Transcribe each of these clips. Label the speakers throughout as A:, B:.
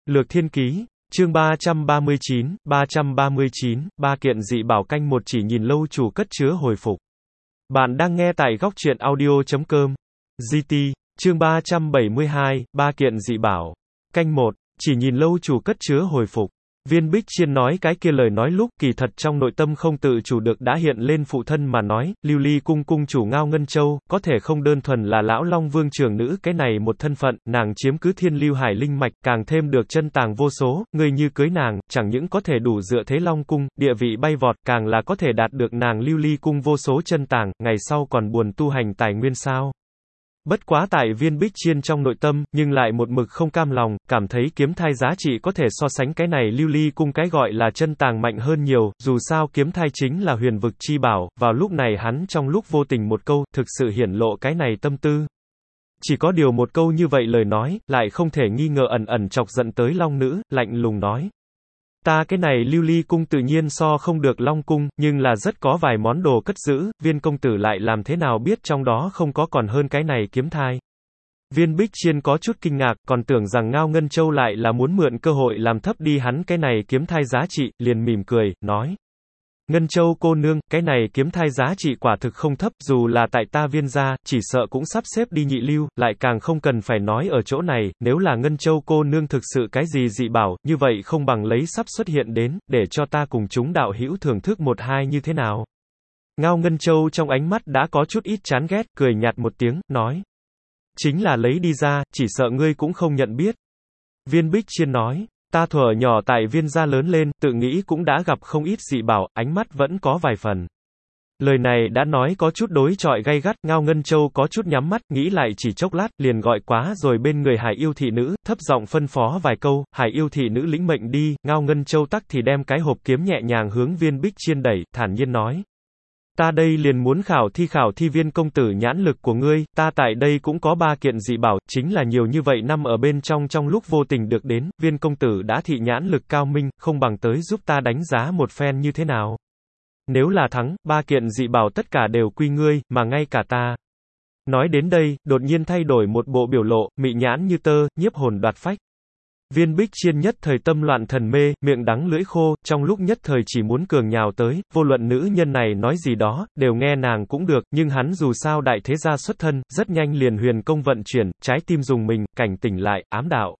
A: Lược Thiên Ký, chương 339, ba kiện dị bảo canh một chỉ nhìn lâu chủ cất chứa hồi phục. Bạn đang nghe tại góc truyện audio.com. GT, chương 372, ba kiện dị bảo. Canh một, chỉ nhìn lâu chủ cất chứa hồi phục. Viên Bích Chiên nói cái kia lời nói lúc kỳ thật trong nội tâm không tự chủ được đã hiện lên phụ thân mà nói, Lưu Ly cung cung chủ Ngao Ngân Châu, có thể không đơn thuần là lão Long Vương trưởng nữ cái này một thân phận, nàng chiếm cứ thiên lưu hải linh mạch, càng thêm được chân tàng vô số, người như cưới nàng, chẳng những có thể đủ dựa thế Long cung, địa vị bay vọt, càng là có thể đạt được nàng Lưu Ly cung vô số chân tàng, ngày sau còn buồn tu hành tài nguyên sao. Bất quá tại Viên Bích Chiên trong nội tâm, nhưng lại một mực không cam lòng, cảm thấy kiếm thai giá trị có thể so sánh cái này Lưu Ly cung cái gọi là chân tàng mạnh hơn nhiều, dù sao kiếm thai chính là huyền vực chi bảo, vào lúc này hắn trong lúc vô tình một câu, thực sự hiển lộ cái này tâm tư. Chỉ có điều một câu như vậy lời nói, lại không thể nghi ngờ ẩn ẩn chọc giận tới Long nữ, lạnh lùng nói. Ta cái này Lưu Ly cung tự nhiên so không được Long cung, nhưng là rất có vài món đồ cất giữ, Viên công tử lại làm thế nào biết trong đó không có còn hơn cái này kiếm thai. Viên Bích Chiên có chút kinh ngạc, còn tưởng rằng Ngao Ngân Châu lại là muốn mượn cơ hội làm thấp đi hắn cái này kiếm thai giá trị, liền mỉm cười, nói. Ngân Châu cô nương, cái này kiếm thai giá trị quả thực không thấp, dù là tại ta Viên gia, chỉ sợ cũng sắp xếp đi nhị lưu, lại càng không cần phải nói ở chỗ này, nếu là Ngân Châu cô nương thực sự cái gì dị bảo, như vậy không bằng lấy sắp xuất hiện đến, để cho ta cùng chúng đạo hữu thưởng thức một hai như thế nào. Ngao Ngân Châu trong ánh mắt đã có chút ít chán ghét, cười nhạt một tiếng, nói. Chính là lấy đi ra, chỉ sợ ngươi cũng không nhận biết. Viên Bích Chiên nói. Ta thuở nhỏ tại Viên gia lớn lên, tự nghĩ cũng đã gặp không ít dị bảo, ánh mắt vẫn có vài phần. Lời này đã nói có chút đối chọi gay gắt, Ngao Ngân Châu có chút nhắm mắt, nghĩ lại chỉ chốc lát, liền gọi quá rồi bên người Hải yêu thị nữ, thấp giọng phân phó vài câu, Hải yêu thị nữ lĩnh mệnh đi, Ngao Ngân Châu tắc thì đem cái hộp kiếm nhẹ nhàng hướng Viên Bích Chiên đẩy, thản nhiên nói. Ta đây liền muốn khảo thi Viên công tử nhãn lực của ngươi, ta tại đây cũng có ba kiện dị bảo, chính là nhiều như vậy năm ở bên trong lúc vô tình được đến, Viên công tử đã thị nhãn lực cao minh, không bằng tới giúp ta đánh giá một phen như thế nào. Nếu là thắng, ba kiện dị bảo tất cả đều quy ngươi, mà ngay cả ta. Nói đến đây, đột nhiên thay đổi một bộ biểu lộ, mị nhãn như tơ, nhiếp hồn đoạt phách. Viên Bích Chiên nhất thời tâm loạn thần mê, miệng đắng lưỡi khô, trong lúc nhất thời chỉ muốn cường nhào tới, vô luận nữ nhân này nói gì đó, đều nghe nàng cũng được, nhưng hắn dù sao đại thế gia xuất thân, rất nhanh liền huyền công vận chuyển, trái tim dùng mình, cảnh tỉnh lại, ám đạo.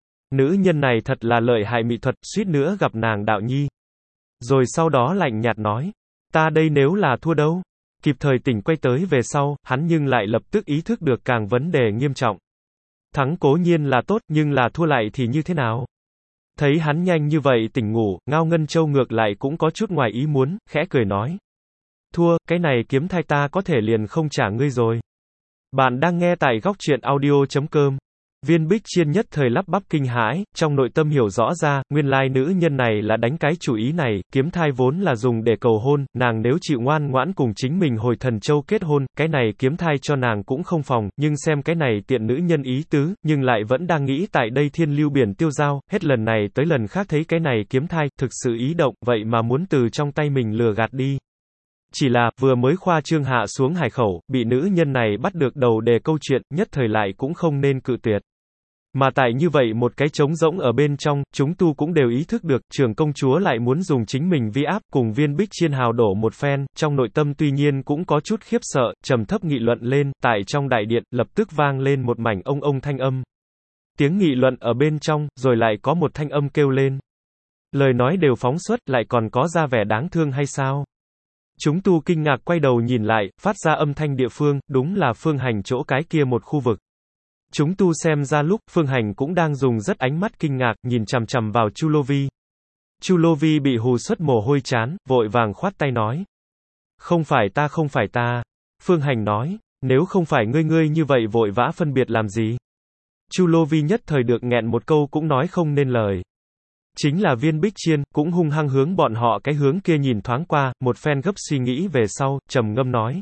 A: Nữ nhân này thật là lợi hại mỹ thuật, suýt nữa gặp nàng đạo nhi. Rồi sau đó lạnh nhạt nói, ta đây nếu là thua đâu? Kịp thời tỉnh quay tới về sau, hắn nhưng lại lập tức ý thức được càng vấn đề nghiêm trọng. Thắng cố nhiên là tốt, nhưng là thua lại thì như thế nào? Thấy hắn nhanh như vậy tỉnh ngủ, Ngao Ngân Châu ngược lại cũng có chút ngoài ý muốn, khẽ cười nói. Thua, cái này kiếm thai ta có thể liền không trả ngươi rồi. Bạn đang nghe tại góc truyện audio.com. Viên Bích Chiên nhất thời lắp bắp kinh hãi, trong nội tâm hiểu rõ ra, nguyên lai nữ nhân này là đánh cái chủ ý này, kiếm thai vốn là dùng để cầu hôn, nàng nếu chịu ngoan ngoãn cùng chính mình hồi Thần Châu kết hôn, cái này kiếm thai cho nàng cũng không phòng, nhưng xem cái này tiện nữ nhân ý tứ, nhưng lại vẫn đang nghĩ tại đây thiên lưu biển tiêu giao, hết lần này tới lần khác thấy cái này kiếm thai, thực sự ý động, vậy mà muốn từ trong tay mình lừa gạt đi. Chỉ là, vừa mới khoa trương hạ xuống hải khẩu, bị nữ nhân này bắt được đầu đề câu chuyện, nhất thời lại cũng không nên cự tuyệt. Mà tại như vậy một cái trống rỗng ở bên trong, chúng tu cũng đều ý thức được, trưởng công chúa lại muốn dùng chính mình vi áp, cùng Viên Bích Chiên hào đổ một phen, trong nội tâm tuy nhiên cũng có chút khiếp sợ, trầm thấp nghị luận lên, tại trong đại điện, lập tức vang lên một mảnh ông thanh âm. Tiếng nghị luận ở bên trong, rồi lại có một thanh âm kêu lên. Lời nói đều phóng xuất, lại còn có ra vẻ đáng thương hay sao? Chúng tu kinh ngạc quay đầu nhìn lại, phát ra âm thanh địa phương, đúng là Phương Hành chỗ cái kia một khu vực. Chúng tu xem ra lúc, Phương Hành cũng đang dùng rất ánh mắt kinh ngạc, nhìn chằm chằm vào Chu Lô Vi. Chu Lô Vi bị hù xuất mồ hôi chán, vội vàng khoát tay nói. Không phải ta. Phương Hành nói, nếu không phải ngươi như vậy vội vã phân biệt làm gì? Chu Lô Vi nhất thời được nghẹn một câu cũng nói không nên lời. Chính là Viên Bích Chiên, cũng hung hăng hướng bọn họ cái hướng kia nhìn thoáng qua, một phen gấp suy nghĩ về sau, trầm ngâm nói.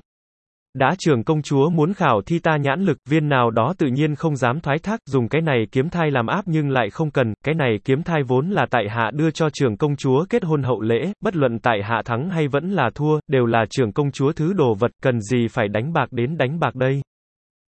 A: Đã trưởng công chúa muốn khảo thi ta nhãn lực, viên nào đó tự nhiên không dám thoái thác, dùng cái này kiếm thai làm áp nhưng lại không cần, cái này kiếm thai vốn là tại hạ đưa cho trưởng công chúa kết hôn hậu lễ, bất luận tại hạ thắng hay vẫn là thua, đều là trưởng công chúa thứ đồ vật, cần gì phải đánh bạc đến đánh bạc đây.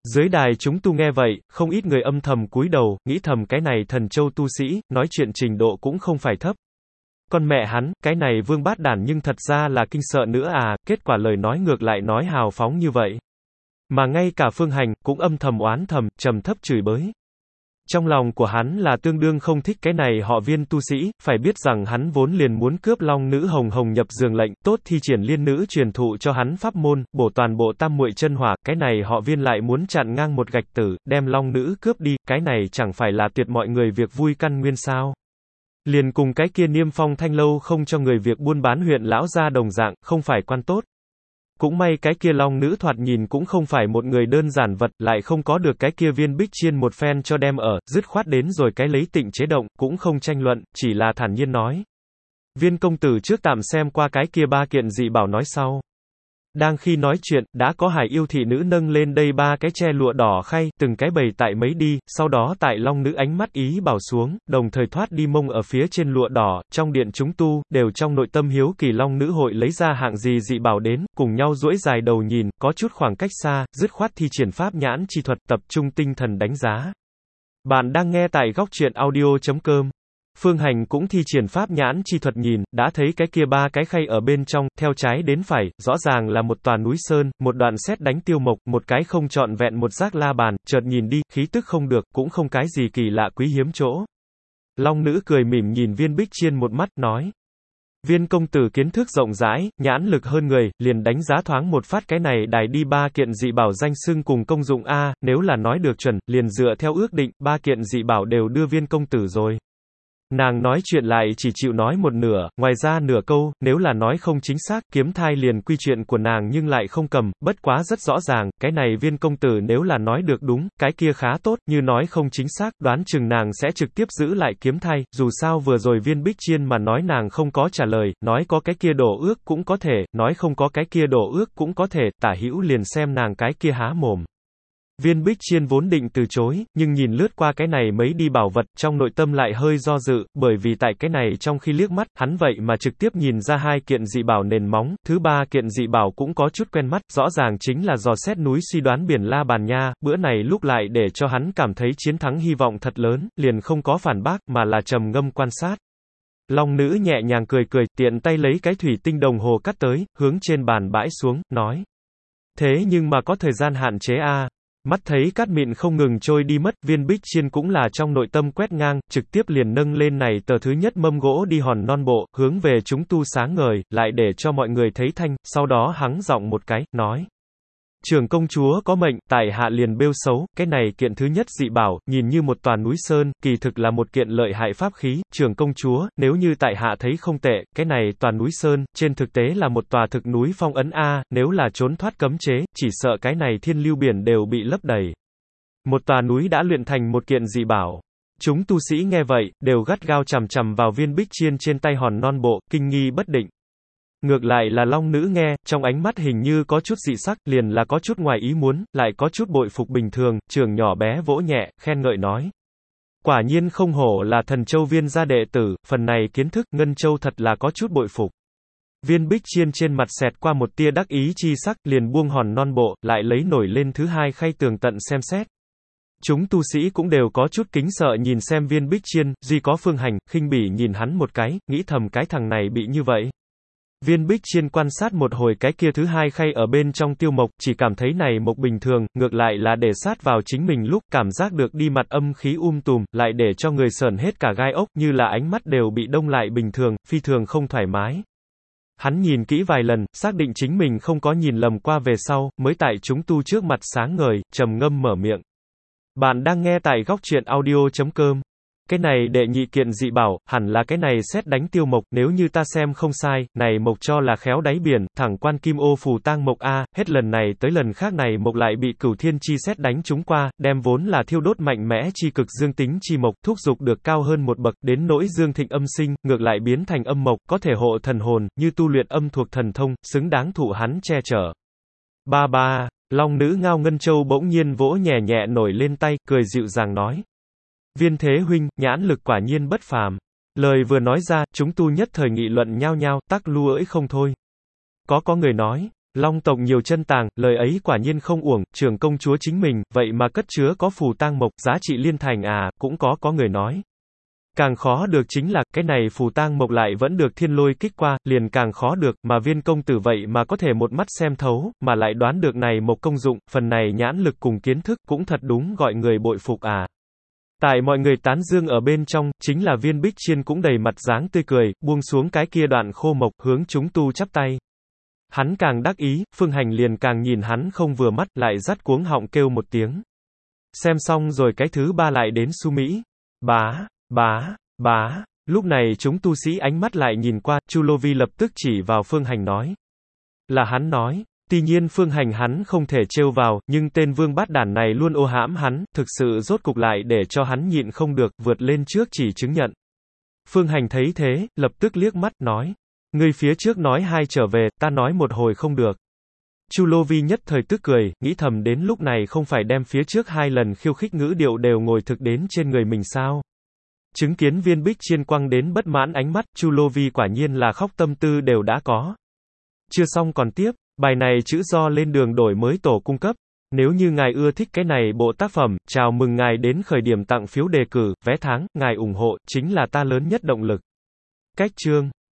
A: Dưới đài chúng tu nghe vậy, không ít người âm thầm cúi đầu, nghĩ thầm cái này thần châu tu sĩ, nói chuyện trình độ cũng không phải thấp. Con mẹ hắn, cái này vương bát đản nhưng thật ra là kinh sợ nữa à, kết quả lời nói ngược lại nói hào phóng như vậy. Mà ngay cả Phương Hành, cũng âm thầm oán thầm, trầm thấp chửi bới. Trong lòng của hắn là tương đương không thích cái này họ Viên tu sĩ, phải biết rằng hắn vốn liền muốn cướp long nữ hồng hồng nhập giường lệnh, tốt thi triển liên nữ truyền thụ cho hắn pháp môn, bổ toàn bộ tam muội chân hỏa, cái này họ Viên lại muốn chặn ngang một gạch tử, đem long nữ cướp đi, cái này chẳng phải là tuyệt mọi người việc vui căn nguyên sao. Liền cùng cái kia Niêm Phong Thanh Lâu không cho người việc buôn bán huyện lão gia đồng dạng, không phải quan tốt. Cũng may cái kia long nữ thoạt nhìn cũng không phải một người đơn giản vật, lại không có được cái kia Viên Bích Chiên một phen cho đem ở, dứt khoát đến rồi cái lấy tịnh chế động, cũng không tranh luận, chỉ là thản nhiên nói. Viên công tử trước tạm xem qua cái kia 3 kiện dị bảo nói sau. Đang khi nói chuyện, đã có hải yêu thị nữ nâng lên đây 3 cái che lụa đỏ khay, từng cái bày tại mấy đi, sau đó tại long nữ ánh mắt ý bảo xuống, đồng thời thoát đi mông ở phía trên lụa đỏ, trong điện chúng tu, đều trong nội tâm hiếu kỳ long nữ hội lấy ra hạng gì dị bảo đến, cùng nhau duỗi dài đầu nhìn, có chút khoảng cách xa, dứt khoát thi triển pháp nhãn chi thuật tập trung tinh thần đánh giá. Bạn đang nghe tại góc truyện audio.com. Phương Hành cũng thi triển pháp nhãn chi thuật nhìn, đã thấy cái kia 3 cái khay ở bên trong, theo trái đến phải, rõ ràng là một tòa núi sơn, một đoạn sét đánh tiêu mộc, một cái không trọn vẹn một giác la bàn, chợt nhìn đi, khí tức không được, cũng không cái gì kỳ lạ quý hiếm chỗ. Long nữ cười mỉm nhìn Viên Bích Chiên một mắt, nói. Viên công tử kiến thức rộng rãi, nhãn lực hơn người, liền đánh giá thoáng một phát cái này đài đi 3 kiện dị bảo danh xưng cùng công dụng A, nếu là nói được chuẩn, liền dựa theo ước định, 3 kiện dị bảo đều đưa viên công tử rồi. Nàng nói chuyện lại chỉ chịu nói một nửa, ngoài ra nửa câu, nếu là nói không chính xác, kiếm thai liền quy chuyện của nàng nhưng lại không cầm, bất quá rất rõ ràng, cái này viên công tử nếu là nói được đúng, cái kia khá tốt, như nói không chính xác, đoán chừng nàng sẽ trực tiếp giữ lại kiếm thai, dù sao vừa rồi Viên Bích Chiên mà nói nàng không có trả lời, nói có cái kia đổ ước cũng có thể, nói không có cái kia đổ ước cũng có thể, tả hữu liền xem nàng cái kia há mồm. Viên Bích Chiên vốn định từ chối, nhưng nhìn lướt qua cái này mấy đi bảo vật, trong nội tâm lại hơi do dự, bởi vì tại cái này trong khi liếc mắt, hắn vậy mà trực tiếp nhìn ra 2 kiện dị bảo nền móng, thứ 3 kiện dị bảo cũng có chút quen mắt, rõ ràng chính là dò xét núi suy đoán biển La Bàn Nha, bữa này lúc lại để cho hắn cảm thấy chiến thắng hy vọng thật lớn, liền không có phản bác, mà là trầm ngâm quan sát. Long nữ nhẹ nhàng cười cười, tiện tay lấy cái thủy tinh đồng hồ cắt tới, hướng trên bàn bãi xuống, nói. Thế nhưng mà có thời gian hạn chế a. Mắt thấy cát mịn không ngừng trôi đi mất, Viên Bích Chiên cũng là trong nội tâm quét ngang, trực tiếp liền nâng lên này tờ thứ nhất mâm gỗ đi hòn non bộ, hướng về chúng tu sáng ngời, lại để cho mọi người thấy thanh, sau đó hắng giọng một cái, nói. Trưởng công chúa có mệnh, tại hạ liền bêu xấu, cái này kiện thứ nhất dị bảo, nhìn như một tòa núi sơn, kỳ thực là một kiện lợi hại pháp khí, trưởng công chúa, nếu như tại hạ thấy không tệ, cái này tòa núi sơn, trên thực tế là một tòa thực núi phong ấn A, nếu là trốn thoát cấm chế, chỉ sợ cái này thiên lưu biển đều bị lấp đầy. Một tòa núi đã luyện thành một kiện dị bảo. Chúng tu sĩ nghe vậy, đều gắt gao chằm chằm vào Viên Bích Chiên trên tay hòn non bộ, kinh nghi bất định. Ngược lại là long nữ nghe, trong ánh mắt hình như có chút dị sắc, liền là có chút ngoài ý muốn, lại có chút bội phục bình thường, trường nhỏ bé vỗ nhẹ, khen ngợi nói. Quả nhiên không hổ là thần châu Viên gia đệ tử, phần này kiến thức, Ngân Châu thật là có chút bội phục. Viên Bích Chiên trên mặt xẹt qua một tia đắc ý chi sắc, liền buông hòn non bộ, lại lấy nổi lên thứ 2 khay tường tận xem xét. Chúng tu sĩ cũng đều có chút kính sợ nhìn xem Viên Bích Chiên, duy có Phương Hành, khinh bỉ nhìn hắn một cái, nghĩ thầm cái thằng này bị như vậy. Viên Bích Chiên quan sát một hồi cái kia thứ 2 khay ở bên trong tiêu mộc, chỉ cảm thấy này mộc bình thường, ngược lại là để sát vào chính mình lúc, cảm giác được đi mặt âm khí tùm, lại để cho người sởn hết cả gai ốc, như là ánh mắt đều bị đông lại bình thường, phi thường không thoải mái. Hắn nhìn kỹ vài lần, xác định chính mình không có nhìn lầm qua về sau, mới tại chúng tu trước mặt sáng ngời, trầm ngâm mở miệng. Bạn đang nghe tại góc truyện audio.com. Cái này đệ nhị kiện dị bảo, hẳn là cái này sét đánh tiêu mộc, nếu như ta xem không sai, này mộc cho là khéo đáy biển, thẳng quan kim ô phù tang mộc A, hết lần này tới lần khác này mộc lại bị cửu thiên chi sét đánh trúng qua, đem vốn là thiêu đốt mạnh mẽ chi cực dương tính chi mộc, thúc dục được cao hơn một bậc, đến nỗi dương thịnh âm sinh, ngược lại biến thành âm mộc, có thể hộ thần hồn, như tu luyện âm thuộc thần thông, xứng đáng thụ hắn che chở. Ba, long nữ Ngao Ngân Châu bỗng nhiên vỗ nhẹ nhẹ nổi lên tay, cười dịu dàng nói. Viên thế huynh, nhãn lực quả nhiên bất phàm. Lời vừa nói ra, chúng tu nhất thời nghị luận nhao nhao, tắc lu ỡi không thôi. Có người nói, Long tộc nhiều chân tàng, lời ấy quả nhiên không uổng, trưởng công chúa chính mình, vậy mà cất chứa có phù tang mộc, giá trị liên thành à, cũng có người nói. Càng khó được chính là, cái này phù tang mộc lại vẫn được thiên lôi kích qua, liền càng khó được, mà viên công tử vậy mà có thể một mắt xem thấu, mà lại đoán được này một công dụng, phần này nhãn lực cùng kiến thức, cũng thật đúng gọi người bội phục à. Tại mọi người tán dương ở bên trong, chính là Viên Bích Chiên cũng đầy mặt dáng tươi cười, buông xuống cái kia đoạn khô mộc, hướng chúng tu chắp tay. Hắn càng đắc ý, Phương Hành liền càng nhìn hắn không vừa mắt, lại dắt cuống họng kêu một tiếng. Xem xong rồi cái thứ ba lại đến Su Mỹ. Bá, lúc này chúng tu sĩ ánh mắt lại nhìn qua, Chu Lô Vi lập tức chỉ vào Phương Hành nói. Là hắn nói. Tuy nhiên Phương Hành hắn không thể trêu vào, nhưng tên vương bát đản này luôn ô hãm hắn, thực sự rốt cục lại để cho hắn nhịn không được, vượt lên trước chỉ chứng nhận. Phương Hành thấy thế, lập tức liếc mắt, nói. Ngươi phía trước nói hai trở về, ta nói một hồi không được. Chu Lô Vi nhất thời tức cười, nghĩ thầm đến lúc này không phải đem phía trước hai lần khiêu khích ngữ điệu đều ngồi thực đến trên người mình sao. Chứng kiến Viên Bích Chiên quăng đến bất mãn ánh mắt, Chu Lô Vi quả nhiên là khóc tâm tư đều đã có. Chưa xong còn tiếp, bài này chữ do lên đường đổi mới tổ cung cấp. Nếu như ngài ưa thích cái này bộ tác phẩm, chào mừng ngài đến khởi điểm tặng phiếu đề cử, vé tháng, ngài ủng hộ, chính là ta lớn nhất động lực. Cách chương